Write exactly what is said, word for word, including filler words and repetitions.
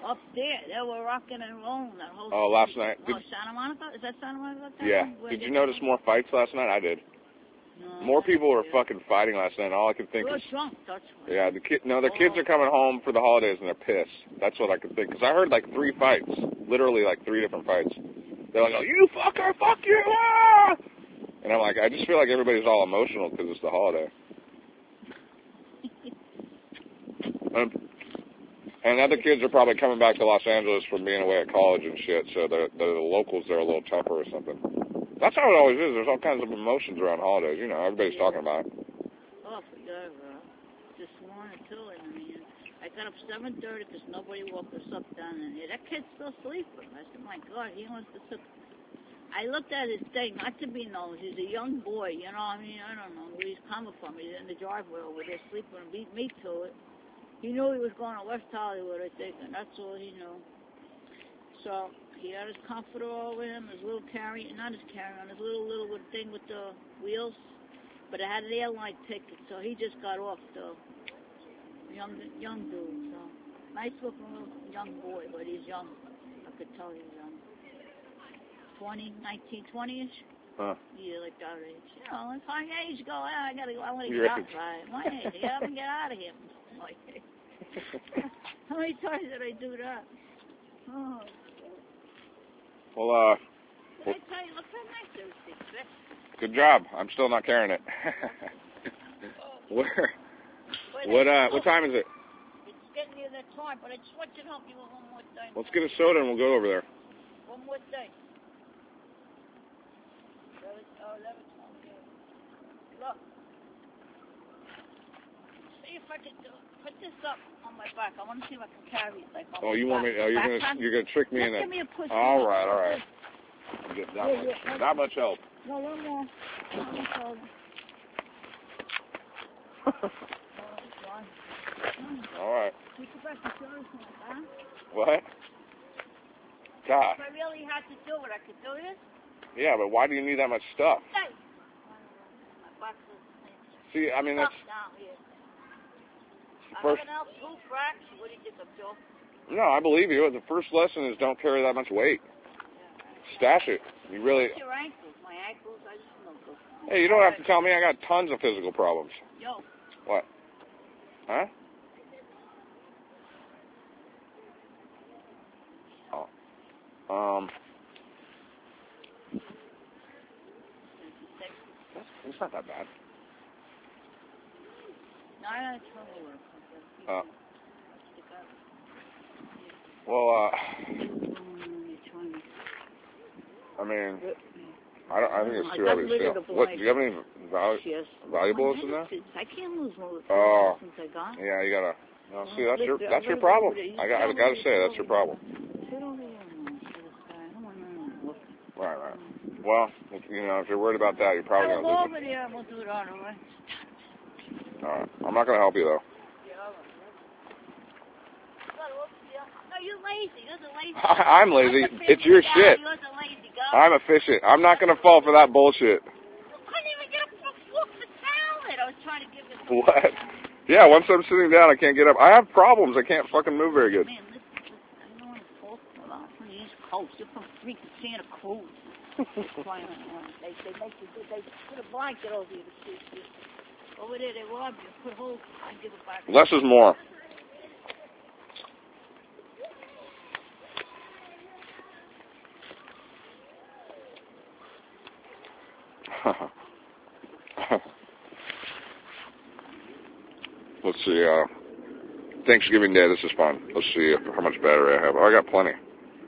Up there, they were rocking and rolling that whole. Oh, last night. Oh, Santa Monica? Is that Santa Monica? Yeah. Did you notice more fights last night? I did. No, More people were yeah. fucking fighting last night. And all I could think We're is, drunk. That's why. yeah, the kid. No, the Oh. kids are coming home for the holidays and they're pissed. That's what I could think. Because I heard like three fights, literally like three different fights. They're like, oh, you fucker, fuck you! Ah! And I'm like, I just feel like everybody's all emotional because it's the holiday. um, and other kids are probably coming back to Los Angeles from being away at college and shit, so the the locals they're a little tougher or something. That's how it always is. There's all kinds of emotions around holidays. You know, everybody's Yeah. talking about it. Oh, forget it, bro. This morning, too, I mean, I got up seven thirty because nobody woke us up down in here. That kid's still sleeping. I said, my God, he wants to sleep. I looked at his thing, not to be nosy. He's a young boy, you know, I mean, I don't know where he's coming from. He's in the driveway over there sleeping and beat me to it. He knew he was going to West Hollywood, I think, and that's all he knew. So he had his comforter over him, his little carry, not his carry-on, his little little thing with the wheels, but it had an airline ticket, so he just got off the young young dude. So nice looking little young boy, but he's young. I could tell he's young. Twenty, nineteen, twenty-ish. Huh. Yeah, like that age. You know, it's my age. Go, I gotta go. I want to You get reckon? outside. My age. Get up and get out of here. Like, how many times did I do that? Oh. Well, uh, Did I tell you? Look how nice those things fit. good job. I'm still not carrying it. Where? What, uh, what time is it? It's getting near that time, but I just want you to help me with one more thing. Let's get a soda and we'll go over there. One more thing. Oh, eleven twenty-eight. Look. See if I can do it. Put this up on my back. I want to see if I can carry it. Like, on Oh, my you want me? back. Oh, you're Back gonna hand? you're gonna trick me Just in give me a push. All right, all right. I'll get that Yeah, much. yeah. That much help. No, one more. One more soda. All right. You could back the soda from my back. What? God. If I really had to do it, I could do this. Yeah, but why do you need that much stuff? Hey. My box is See, I mean that's. down here. I First, have an L two fraction. What do you think of, Joe? no, I believe you. The first lesson is don't carry that much weight. Stash it. You really. What's your ankles? My ankles, I just know. Hey, you don't have to tell me. I got tons of physical problems. Yo. What? Huh? Oh. Um. It's not that bad. No, I had trouble with it. Uh. Well, uh. I mean, I don't. I think it's too heavy to steal. What? Do you have any valu valuables in there? I can't lose more Oh. since I got. Yeah, you gotta. No, see, that's your that's your problem. I got. I gotta say, that's your problem. Right, right. Well, if, you know, if you're worried about that, you're probably I'll gonna go lose over there and we'll do it all the way. it. All right. I'm not gonna help you though. No, you're lazy. You're the lazy. I'm lazy. It's your shit. You're the lazy guy. I'm efficient. I'm not gonna fall for that bullshit. You couldn't even get up for walk the salad. I was trying to give it. What? Yeah, once I'm sitting down, I can't get up. I have problems. I can't fucking move very good. Man, listen, listen. I don't want to talk about from the East Coast. You're from freaking Santa Cruz. They, they make you, they put a blanket over you to sleep. Over there, they rob you. Put a hole and give it back. Less is more. Let's see, uh, Thanksgiving Day, this is fun. Let's see how much battery I have. Oh, I got plenty.